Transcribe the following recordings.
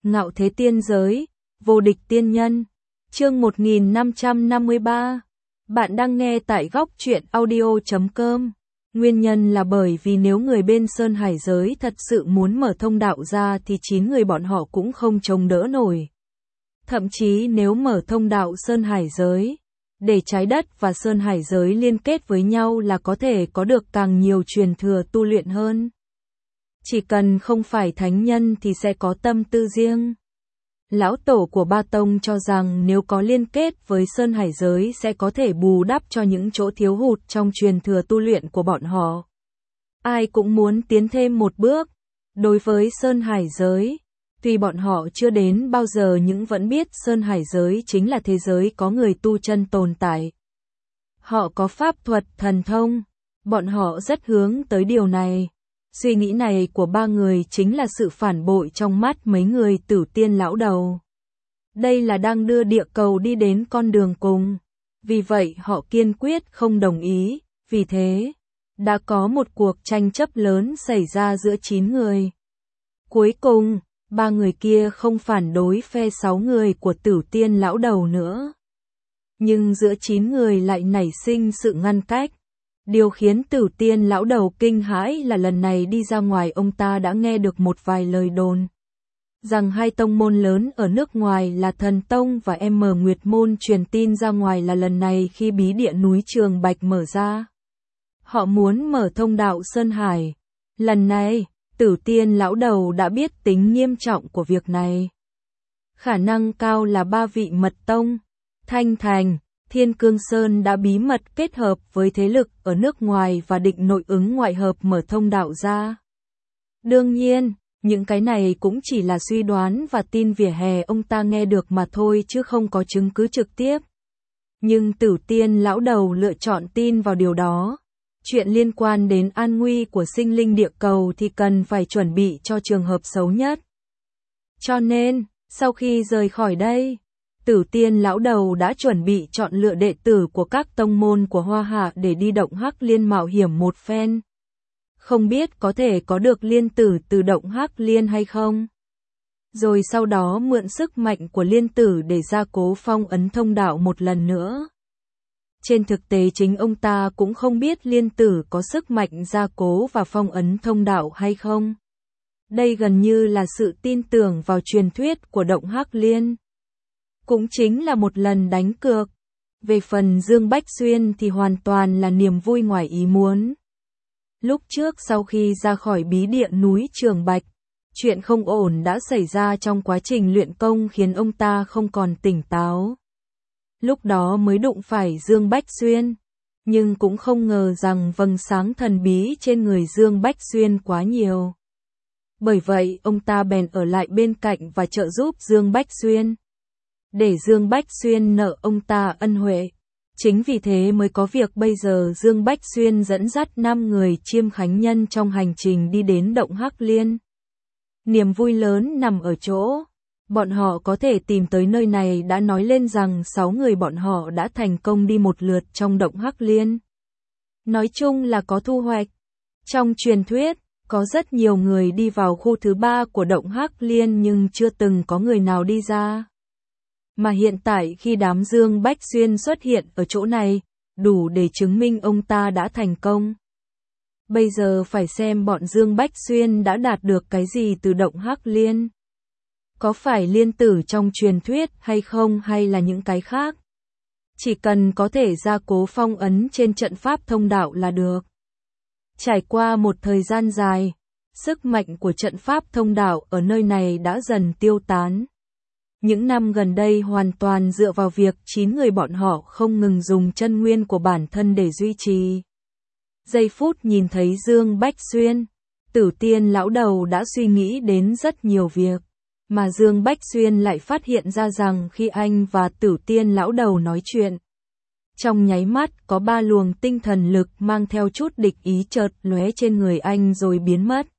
Ngạo thế tiên giới, vô địch tiên nhân. Chương 1553. Bạn đang nghe tại góc truyện audio.com. Nguyên nhân là bởi vì nếu người bên Sơn Hải giới thật sự muốn mở thông đạo ra thì 9 người bọn họ cũng không chống đỡ nổi. Thậm chí nếu mở thông đạo Sơn Hải giới, để trái đất và Sơn Hải giới liên kết với nhau là có thể có được càng nhiều truyền thừa tu luyện hơn. Chỉ cần không phải thánh nhân thì sẽ có tâm tư riêng. Lão tổ của Ba Tông cho rằng nếu có liên kết với Sơn Hải giới sẽ có thể bù đắp cho những chỗ thiếu hụt trong truyền thừa tu luyện của bọn họ. Ai cũng muốn tiến thêm một bước. Đối với Sơn Hải giới, tuy bọn họ chưa đến bao giờ nhưng vẫn biết Sơn Hải giới chính là thế giới có người tu chân tồn tại. Họ có pháp thuật thần thông, bọn họ rất hướng tới điều này. Suy nghĩ này của ba người chính là sự phản bội trong mắt mấy người Tử Tiên lão đầu. Đây là đang đưa địa cầu đi đến con đường cùng. Vì vậy họ kiên quyết không đồng ý, vì thế, đã có một cuộc tranh chấp lớn xảy ra giữa 9 người. Cuối cùng, ba người kia không phản đối phe 6 người của Tử Tiên lão đầu nữa. Nhưng giữa 9 người lại nảy sinh sự ngăn cách. Điều khiến Tử Tiên lão đầu kinh hãi là lần này đi ra ngoài ông ta đã nghe được một vài lời đồn. Rằng hai tông môn lớn ở nước ngoài là Thần Tông và Nguyệt Môn truyền tin ra ngoài là lần này khi bí địa núi Trường Bạch mở ra. Họ muốn mở thông đạo Sơn Hải. Lần này, Tử Tiên lão đầu đã biết tính nghiêm trọng của việc này. Khả năng cao là ba vị mật tông, Thanh Thành, Thiên Cương Sơn đã bí mật kết hợp với thế lực ở nước ngoài và định nội ứng ngoại hợp mở thông đạo ra. Đương nhiên, những cái này cũng chỉ là suy đoán và tin vỉa hè ông ta nghe được mà thôi chứ không có chứng cứ trực tiếp. Nhưng Tử Tiên lão đầu lựa chọn tin vào điều đó. Chuyện liên quan đến an nguy của sinh linh địa cầu thì cần phải chuẩn bị cho trường hợp xấu nhất. Cho nên, sau khi rời khỏi đây, Tử Tiên lão đầu đã chuẩn bị chọn lựa đệ tử của các tông môn của Hoa Hạ để đi Động Hắc Liên mạo hiểm một phen. Không biết có thể có được liên tử từ Động Hắc Liên hay không? Rồi sau đó mượn sức mạnh của liên tử để gia cố phong ấn thông đạo một lần nữa. Trên thực tế chính ông ta cũng không biết liên tử có sức mạnh gia cố và phong ấn thông đạo hay không. Đây gần như là sự tin tưởng vào truyền thuyết của Động Hắc Liên. Cũng chính là một lần đánh cược. Về phần Dương Bách Xuyên thì hoàn toàn là niềm vui ngoài ý muốn. Lúc trước sau khi ra khỏi bí địa núi Trường Bạch, chuyện không ổn đã xảy ra trong quá trình luyện công khiến ông ta không còn tỉnh táo. Lúc đó mới đụng phải Dương Bách Xuyên, nhưng cũng không ngờ rằng vầng sáng thần bí trên người Dương Bách Xuyên quá nhiều. Bởi vậy ông ta bèn ở lại bên cạnh và trợ giúp Dương Bách Xuyên. Để Dương Bách Xuyên nợ ông ta ân huệ. Chính vì thế mới có việc bây giờ Dương Bách Xuyên dẫn dắt 5 người chiêm khánh nhân trong hành trình đi đến Động Hắc Liên. Niềm vui lớn nằm ở chỗ, bọn họ có thể tìm tới nơi này đã nói lên rằng 6 người bọn họ đã thành công đi một lượt trong Động Hắc Liên. Nói chung là có thu hoạch. Trong truyền thuyết, có rất nhiều người đi vào khu thứ 3 của Động Hắc Liên nhưng chưa từng có người nào đi ra. Mà hiện tại khi đám Dương Bách Xuyên xuất hiện ở chỗ này, đủ để chứng minh ông ta đã thành công. Bây giờ phải xem bọn Dương Bách Xuyên đã đạt được cái gì từ Động Hắc Liên. Có phải liên tử trong truyền thuyết hay không hay là những cái khác? Chỉ cần có thể gia cố phong ấn trên trận pháp thông đạo là được. Trải qua một thời gian dài, sức mạnh của trận pháp thông đạo ở nơi này đã dần tiêu tán. Những năm gần đây hoàn toàn dựa vào việc 9 người bọn họ không ngừng dùng chân nguyên của bản thân để duy trì. Giây phút nhìn thấy Dương Bách Xuyên, Tử Tiên lão đầu đã suy nghĩ đến rất nhiều việc, mà Dương Bách Xuyên lại phát hiện ra rằng khi anh và Tử Tiên lão đầu nói chuyện, trong nháy mắt có 3 luồng tinh thần lực mang theo chút địch ý chợt lóe trên người anh rồi biến mất.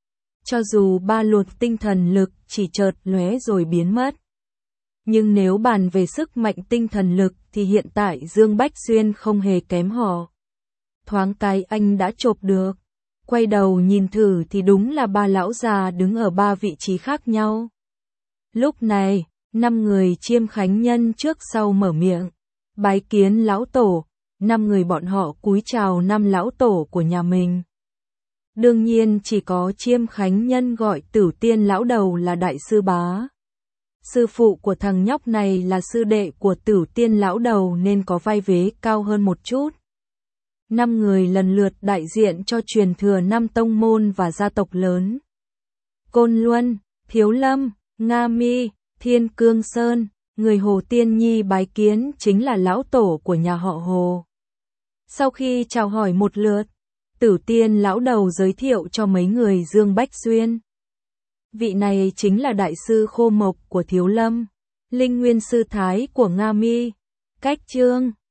Cho dù 3 luồng tinh thần lực chỉ chợt lóe rồi biến mất, nhưng nếu bàn về sức mạnh tinh thần lực thì hiện tại Dương Bách Xuyên không hề kém họ. Thoáng cái anh đã chộp được. Quay đầu nhìn thử thì đúng là 3 lão già đứng ở 3 vị trí khác nhau. Lúc này, 5 người chiêm khánh nhân trước sau mở miệng, bái kiến lão tổ, 5 người bọn họ cúi chào 5 lão tổ của nhà mình. Đương nhiên chỉ có chiêm khánh nhân gọi Tử Tiên lão đầu là đại sư bá. Sư phụ của thằng nhóc này là sư đệ của Tử Tiên lão đầu nên có vai vế cao hơn một chút. 5 người lần lượt đại diện cho truyền thừa 5 tông môn và gia tộc lớn. Côn Luân, Thiếu Lâm, Nga Mi, Thiên Cương Sơn, người Hồ Tiên Nhi bái kiến chính là lão tổ của nhà họ Hồ. Sau khi chào hỏi một lượt, Tử Tiên lão đầu giới thiệu cho mấy người Dương Bách Xuyên. Vị này chính là đại sư Khô Mộc của Thiếu Lâm, Linh Nguyên sư Thái của Nga Mi, Cách Trương,